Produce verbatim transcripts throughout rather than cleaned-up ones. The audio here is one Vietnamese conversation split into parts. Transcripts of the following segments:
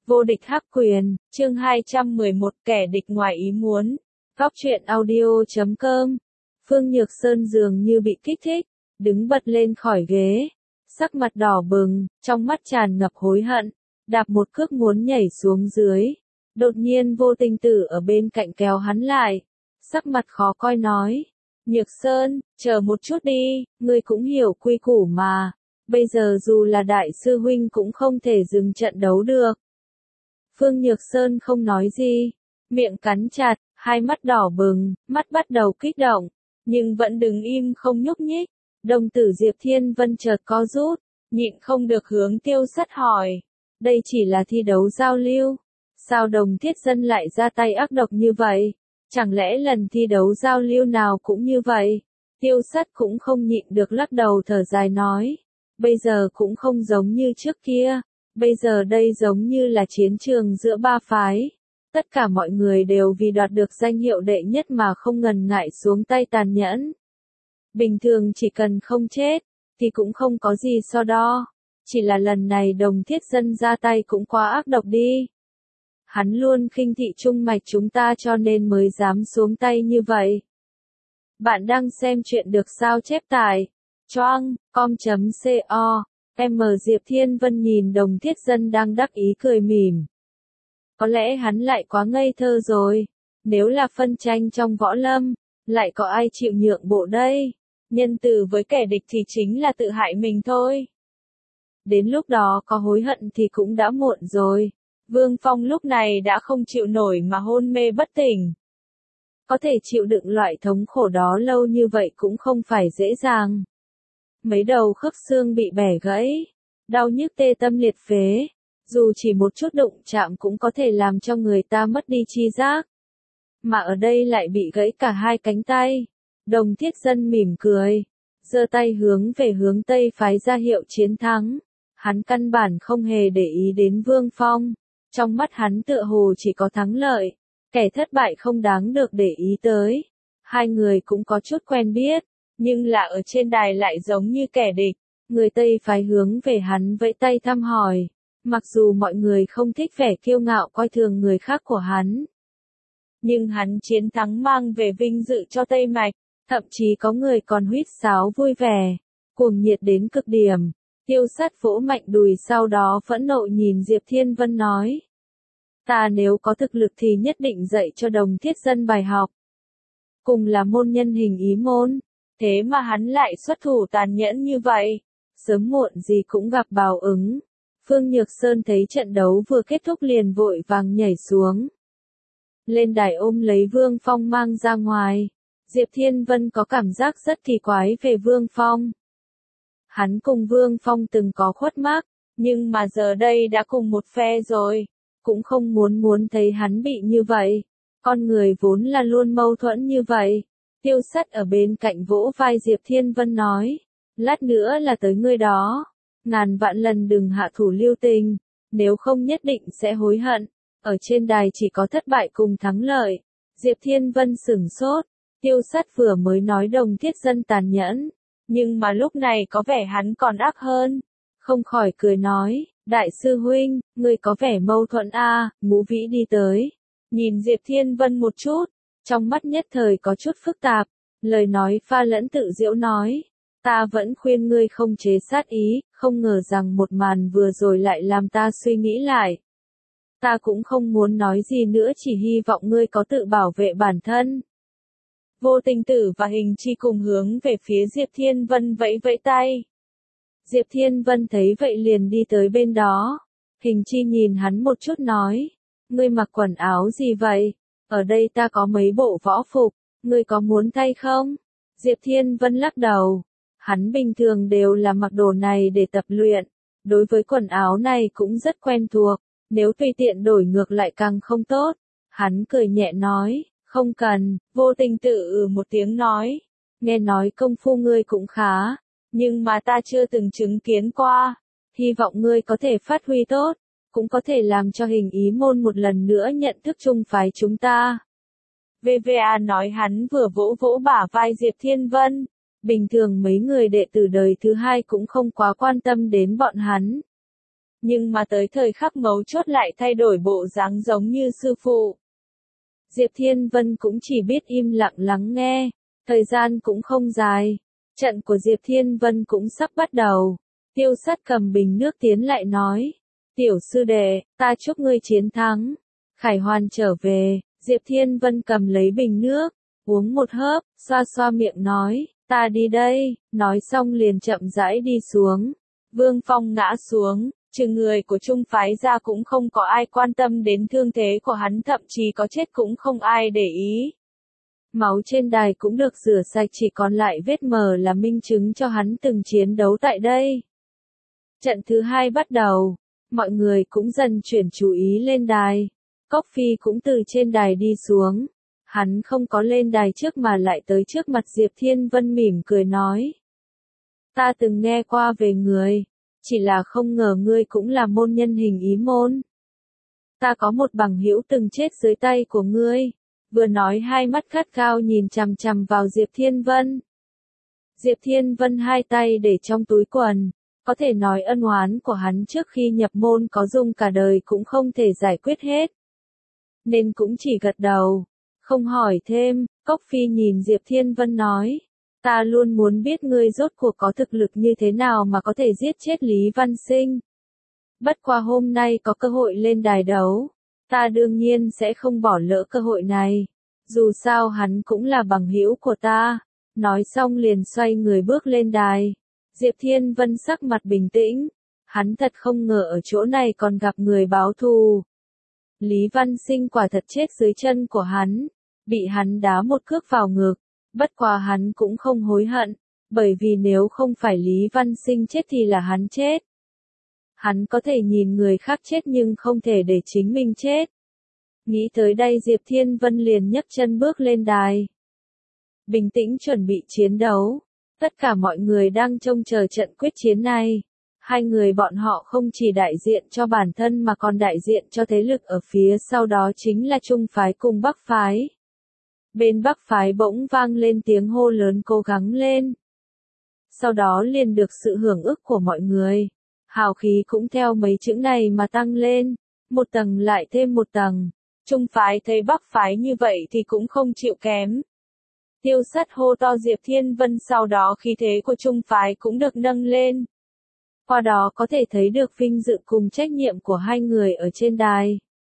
Vô địch hắc quyền, chương hai trăm mười một kẻ địch ngoài ý muốn. Góc truyện audio chấm com. Phương Nhược Sơn dường như bị kích thích, đứng bật lên khỏi ghế, sắc mặt đỏ bừng, trong mắt tràn ngập hối hận, đạp một cước muốn nhảy xuống dưới. Đột nhiên Vô Tình Tử ở bên cạnh kéo hắn lại, sắc mặt khó coi nói: Nhược Sơn, chờ một chút đi, ngươi cũng hiểu quy củ mà, bây giờ dù là đại sư huynh cũng không thể dừng trận đấu được. Phương Nhược Sơn không nói gì, miệng cắn chặt, hai mắt đỏ bừng, mắt bắt đầu kích động, nhưng vẫn đứng im không nhúc nhích. Đồng tử Diệp Thiên Vân chợt co rút, nhịn không được hướng Tiêu Sắt hỏi: đây chỉ là thi đấu giao lưu, sao Đồng Thiết Dân lại ra tay ác độc như vậy? Chẳng lẽ lần thi đấu giao lưu nào cũng như vậy? Tiêu Sắt cũng không nhịn được lắc đầu thở dài nói: bây giờ cũng không giống như trước kia, bây giờ đây giống như là chiến trường giữa ba phái. Tất cả mọi người đều vì đoạt được danh hiệu đệ nhất mà không ngần ngại xuống tay tàn nhẫn. Bình thường chỉ cần không chết, thì cũng không có gì so đo. Chỉ là lần này Đồng Thiết Dân ra tay cũng quá ác độc đi. Hắn luôn khinh thị trung mạch chúng ta cho nên mới dám xuống tay như vậy. Bạn đang xem chuyện được sao chép tải choang com.co. M Diệp Thiên Vân nhìn Đồng Thiết Dân đang đắc ý cười mỉm. Có lẽ hắn lại quá ngây thơ rồi. Nếu là phân tranh trong võ lâm, lại có ai chịu nhượng bộ đây? Nhân từ với kẻ địch thì chính là tự hại mình thôi. Đến lúc đó có hối hận thì cũng đã muộn rồi. Vương Phong lúc này đã không chịu nổi mà hôn mê bất tỉnh. Có thể chịu đựng loại thống khổ đó lâu như vậy cũng không phải dễ dàng. Mấy đầu khớp xương bị bẻ gãy, đau nhức tê tâm liệt phế, dù chỉ một chút đụng chạm cũng có thể làm cho người ta mất đi tri giác. Mà ở đây lại bị gãy cả hai cánh tay. Đồng Thiết Dân mỉm cười, giơ tay hướng về hướng Tây phái ra hiệu chiến thắng. Hắn căn bản không hề để ý đến Vương Phong, trong mắt hắn tựa hồ chỉ có thắng lợi, kẻ thất bại không đáng được để ý tới. Hai người cũng có chút quen biết, nhưng là ở trên đài lại giống như kẻ địch. Người Tây phái hướng về hắn vẫy tay thăm hỏi, mặc dù mọi người không thích vẻ kiêu ngạo coi thường người khác của hắn. Nhưng hắn chiến thắng mang về vinh dự cho Tây Mạch, thậm chí có người còn huýt sáo vui vẻ, cuồng nhiệt đến cực điểm. Tiêu Sắt vỗ mạnh đùi sau đó phẫn nộ nhìn Diệp Thiên Vân nói: ta nếu có thực lực thì nhất định dạy cho Đồng Thiết Dân bài học. Cùng là môn nhân hình ý môn, thế mà hắn lại xuất thủ tàn nhẫn như vậy, sớm muộn gì cũng gặp báo ứng. Phương Nhược Sơn thấy trận đấu vừa kết thúc liền vội vàng nhảy xuống. Lên đài ôm lấy Vương Phong mang ra ngoài. Diệp Thiên Vân có cảm giác rất kỳ quái về Vương Phong. Hắn cùng Vương Phong từng có khuất mắc, nhưng mà giờ đây đã cùng một phe rồi, cũng không muốn muốn thấy hắn bị như vậy. Con người vốn là luôn mâu thuẫn như vậy. Tiêu Sắt ở bên cạnh vỗ vai Diệp Thiên Vân nói: lát nữa là tới ngươi đó, ngàn vạn lần đừng hạ thủ lưu tình, nếu không nhất định sẽ hối hận. Ở trên đài chỉ có thất bại cùng thắng lợi. Diệp Thiên Vân sửng sốt, Tiêu Sắt vừa mới nói Đồng Thiết Dân tàn nhẫn, nhưng mà lúc này có vẻ hắn còn ác hơn. Không khỏi cười nói: đại sư huynh, ngươi có vẻ mâu thuẫn a. À. Ngũ Vĩ đi tới, nhìn Diệp Thiên Vân một chút, trong mắt nhất thời có chút phức tạp, lời nói pha lẫn tự giễu nói: ta vẫn khuyên ngươi không chế sát ý, không ngờ rằng một màn vừa rồi lại làm ta suy nghĩ lại. Ta cũng không muốn nói gì nữa, chỉ hy vọng ngươi có tự bảo vệ bản thân. Vô Tình Tử và Hình Chi cùng hướng về phía Diệp Thiên Vân vẫy vẫy tay. Diệp Thiên Vân thấy vậy liền đi tới bên đó. Hình Chi nhìn hắn một chút nói: ngươi mặc quần áo gì vậy? Ở đây ta có mấy bộ võ phục, ngươi có muốn thay không? Diệp Thiên Vân lắc đầu. Hắn bình thường đều là mặc đồ này để tập luyện, đối với quần áo này cũng rất quen thuộc, nếu tùy tiện đổi ngược lại càng không tốt. Hắn cười nhẹ nói: không cần. Vô Tình Tử ừ một tiếng nói: nghe nói công phu ngươi cũng khá, nhưng mà ta chưa từng chứng kiến qua, hy vọng ngươi có thể phát huy tốt, cũng có thể làm cho Hình Ý môn một lần nữa nhận thức chung phái chúng ta. vê vê a nói hắn vừa vỗ vỗ bả vai Diệp Thiên Vân. Bình thường mấy người đệ tử đời thứ hai cũng không quá quan tâm đến bọn hắn. nhưng mà tới thời khắc mấu chốt lại thay đổi bộ dáng giống như sư phụ. Diệp Thiên Vân cũng chỉ biết im lặng lắng nghe, thời gian cũng không dài. Trận của Diệp Thiên Vân cũng sắp bắt đầu. Tiêu Sắt cầm bình nước tiến lại nói. Tiểu sư đệ, ta chúc ngươi chiến thắng. Khải Hoàn trở về, Diệp Thiên Vân cầm lấy bình nước, uống một hớp, xoa xoa miệng nói, ta đi đây, nói xong liền chậm rãi đi xuống. Vương Phong ngã xuống, trừ người của Trung phái ra cũng không có ai quan tâm đến thương thế của hắn, thậm chí có chết cũng không ai để ý. Máu trên đài cũng được rửa sạch, chỉ còn lại vết mờ là minh chứng cho hắn từng chiến đấu tại đây. Trận thứ hai bắt đầu, mọi người cũng dần chuyển chú ý lên đài. Cốc Phi cũng từ trên đài đi xuống. Hắn không có lên đài trước mà lại tới trước mặt Diệp Thiên Vân mỉm cười nói. Ta từng nghe qua về người, chỉ là không ngờ ngươi cũng là môn nhân hình ý môn. Ta có một bằng hữu từng chết dưới tay của ngươi. Vừa nói hai mắt gắt gao nhìn chằm chằm vào Diệp Thiên Vân. Diệp Thiên Vân hai tay để trong túi quần, có thể nói ân oán của hắn trước khi nhập môn có dùng cả đời cũng không thể giải quyết hết. Nên cũng chỉ gật đầu, không hỏi thêm. Cốc Phi nhìn Diệp Thiên Vân nói, ta luôn muốn biết ngươi rốt cuộc có thực lực như thế nào mà có thể giết chết Lý Văn Sinh. Bất qua hôm nay có cơ hội lên đài đấu, ta đương nhiên sẽ không bỏ lỡ cơ hội này. Dù sao hắn cũng là bằng hữu của ta. Nói xong liền xoay người bước lên đài. Diệp Thiên Vân sắc mặt bình tĩnh. Hắn thật không ngờ ở chỗ này còn gặp người báo thù. Lý Văn Sinh quả thật chết dưới chân của hắn. Bị hắn đá một cước vào ngực. Bất quá hắn cũng không hối hận. Bởi vì nếu không phải Lý Văn Sinh chết thì là hắn chết. Hắn có thể nhìn người khác chết nhưng không thể để chính mình chết. Nghĩ tới đây Diệp Thiên Vân liền nhấc chân bước lên đài. Bình tĩnh chuẩn bị chiến đấu. Tất cả mọi người đang trông chờ trận quyết chiến này. Hai người bọn họ không chỉ đại diện cho bản thân mà còn đại diện cho thế lực ở phía sau đó chính là Trung phái cùng Bắc phái. Bên Bắc phái bỗng vang lên tiếng hô lớn cố gắng lên. Sau đó liền được sự hưởng ứng của mọi người. Hào khí cũng theo mấy chữ này mà tăng lên. Một tầng lại thêm một tầng. Trung phái thấy Bắc phái như vậy thì cũng không chịu kém. Tiêu Sắt hô to Diệp Thiên Vân, sau đó khí thế của Trung phái cũng được nâng lên. Qua đó có thể thấy được vinh dự cùng trách nhiệm của hai người ở trên đài.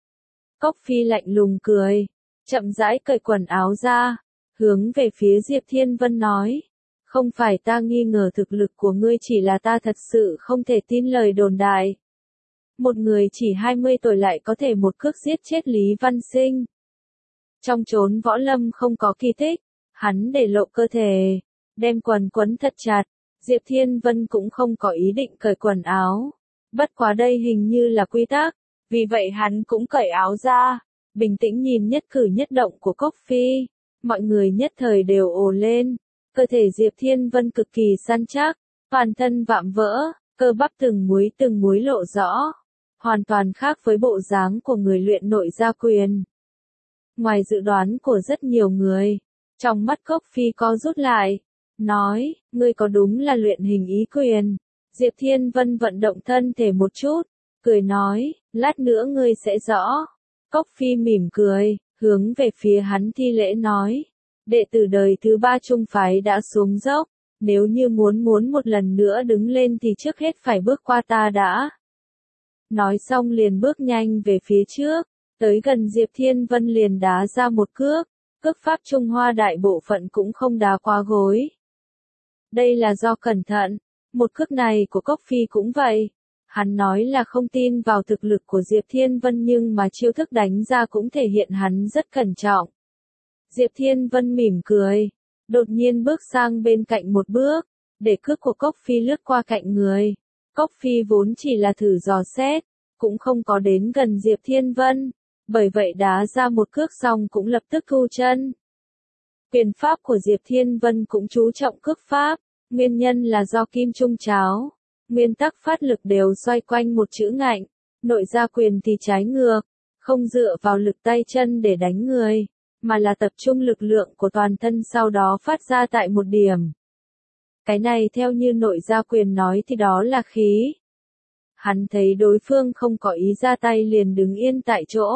Cốc Phi lạnh lùng cười, chậm rãi cởi quần áo ra, hướng về phía Diệp Thiên Vân nói. Không phải ta nghi ngờ thực lực của ngươi, chỉ là ta thật sự không thể tin lời đồn đại. Một người chỉ hai mươi tuổi lại có thể một cước giết chết Lý Văn Sinh. Trong chốn võ lâm không có kỳ tích, hắn để lộ cơ thể, đem quần quấn thật chặt. Diệp Thiên Vân cũng không có ý định cởi quần áo. Bất quá đây hình như là quy tắc, vì vậy hắn cũng cởi áo ra, bình tĩnh nhìn nhất cử nhất động của Cốc Phi. Mọi người nhất thời đều ồ lên. Cơ thể Diệp Thiên Vân cực kỳ săn chắc, toàn thân vạm vỡ, cơ bắp từng múi từng múi lộ rõ. Hoàn toàn khác với bộ dáng của người luyện nội gia quyền. Ngoài dự đoán của rất nhiều người, trong mắt Cốc Phi co rút lại, nói, ngươi có đúng là luyện hình ý quyền. Diệp Thiên Vân vận động thân thể một chút, cười nói, lát nữa ngươi sẽ rõ. Cốc Phi mỉm cười, hướng về phía hắn thi lễ nói, đệ tử đời thứ ba Trung phái đã xuống dốc, nếu như muốn muốn một lần nữa đứng lên thì trước hết phải bước qua ta đã. Nói xong liền bước nhanh về phía trước, tới gần Diệp Thiên Vân liền đá ra một cước, cước pháp Trung Hoa đại bộ phận cũng không đá qua gối. Đây là do cẩn thận, một cước này của Cốc Phi cũng vậy. Hắn nói là không tin vào thực lực của Diệp Thiên Vân nhưng mà chiêu thức đánh ra cũng thể hiện hắn rất cẩn trọng. Diệp Thiên Vân mỉm cười, đột nhiên bước sang bên cạnh một bước, để cước của Cốc Phi lướt qua cạnh người. Cốc Phi vốn chỉ là thử dò xét, cũng không có đến gần Diệp Thiên Vân, bởi vậy đá ra một cước xong cũng lập tức thu chân. Quyền pháp của Diệp Thiên Vân cũng chú trọng cước pháp, nguyên nhân là do kim trung cháo. Nguyên tắc phát lực đều xoay quanh một chữ ngạnh, nội gia quyền thì trái ngược, không dựa vào lực tay chân để đánh người, mà là tập trung lực lượng của toàn thân sau đó phát ra tại một điểm. Cái này theo như nội gia quyền nói thì đó là khí. Hắn thấy đối phương không có ý ra tay liền đứng yên tại chỗ.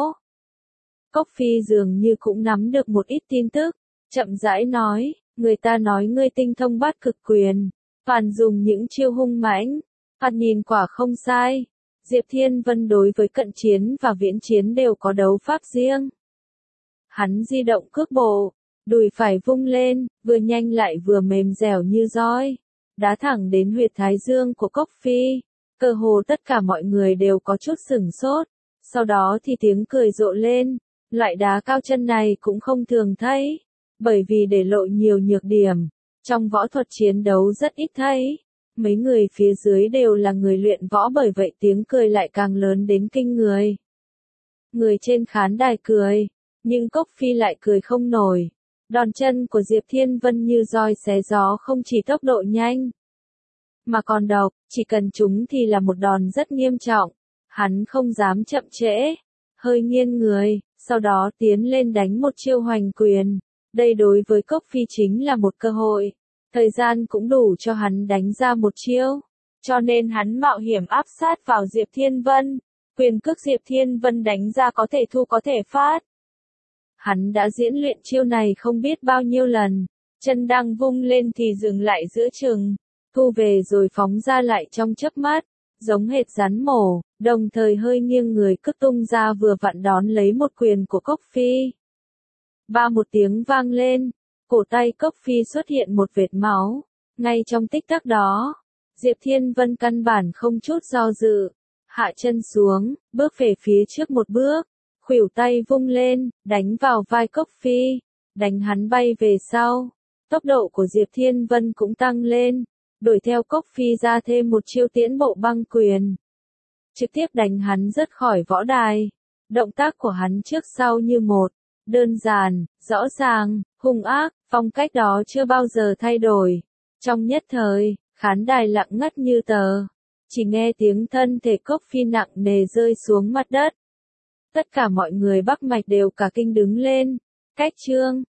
Cốc Phi dường như cũng nắm được một ít tin tức, chậm rãi nói, người ta nói ngươi tinh thông bát cực quyền, toàn dùng những chiêu hung mãnh, thoạt nhìn quả không sai. Diệp Thiên Vân đối với cận chiến và viễn chiến đều có đấu pháp riêng. Hắn di động cước bộ, đùi phải vung lên, vừa nhanh lại vừa mềm dẻo như roi, đá thẳng đến huyệt thái dương của Cốc Phi. Cơ hồ tất cả mọi người đều có chút sửng sốt, sau đó thì tiếng cười rộ lên, loại đá cao chân này cũng không thường thấy, bởi vì để lộ nhiều nhược điểm, trong võ thuật chiến đấu rất ít thấy. Mấy người phía dưới đều là người luyện võ bởi vậy tiếng cười lại càng lớn đến kinh người. Người trên khán đài cười, nhưng Cốc Phi lại cười không nổi. Đòn chân của Diệp Thiên Vân như roi xé gió, không chỉ tốc độ nhanh, mà còn độc, chỉ cần trúng thì là một đòn rất nghiêm trọng. Hắn không dám chậm trễ, hơi nghiêng người, sau đó tiến lên đánh một chiêu hoành quyền. Đây đối với Cốc Phi chính là một cơ hội. Thời gian cũng đủ cho hắn đánh ra một chiêu, cho nên hắn mạo hiểm áp sát vào Diệp Thiên Vân. Quyền cước Diệp Thiên Vân đánh ra có thể thu có thể phát. Hắn đã diễn luyện chiêu này không biết bao nhiêu lần, chân đang vung lên thì dừng lại giữa chừng, thu về rồi phóng ra lại trong chớp mắt, giống hệt rắn mổ, đồng thời hơi nghiêng người cước tung ra vừa vặn đón lấy một quyền của Cốc Phi. Ba một tiếng vang lên, cổ tay Cốc Phi xuất hiện một vệt máu, ngay trong tích tắc đó, Diệp Thiên Vân căn bản không chút do dự, hạ chân xuống, bước về phía trước một bước, khuỷu tay vung lên, đánh vào vai Cốc Phi, đánh hắn bay về sau. Tốc độ của Diệp Thiên Vân cũng tăng lên, đuổi theo Cốc Phi ra thêm một chiêu tiễn bộ băng quyền, trực tiếp đánh hắn rớt khỏi võ đài. Động tác của hắn trước sau như một, đơn giản, rõ ràng, hung ác, phong cách đó chưa bao giờ thay đổi. Trong nhất thời, khán đài lặng ngắt như tờ, chỉ nghe tiếng thân thể Cốc Phi nặng nề rơi xuống mặt đất. Tất cả mọi người Bắc Mạch đều cả kinh đứng lên. Cách chương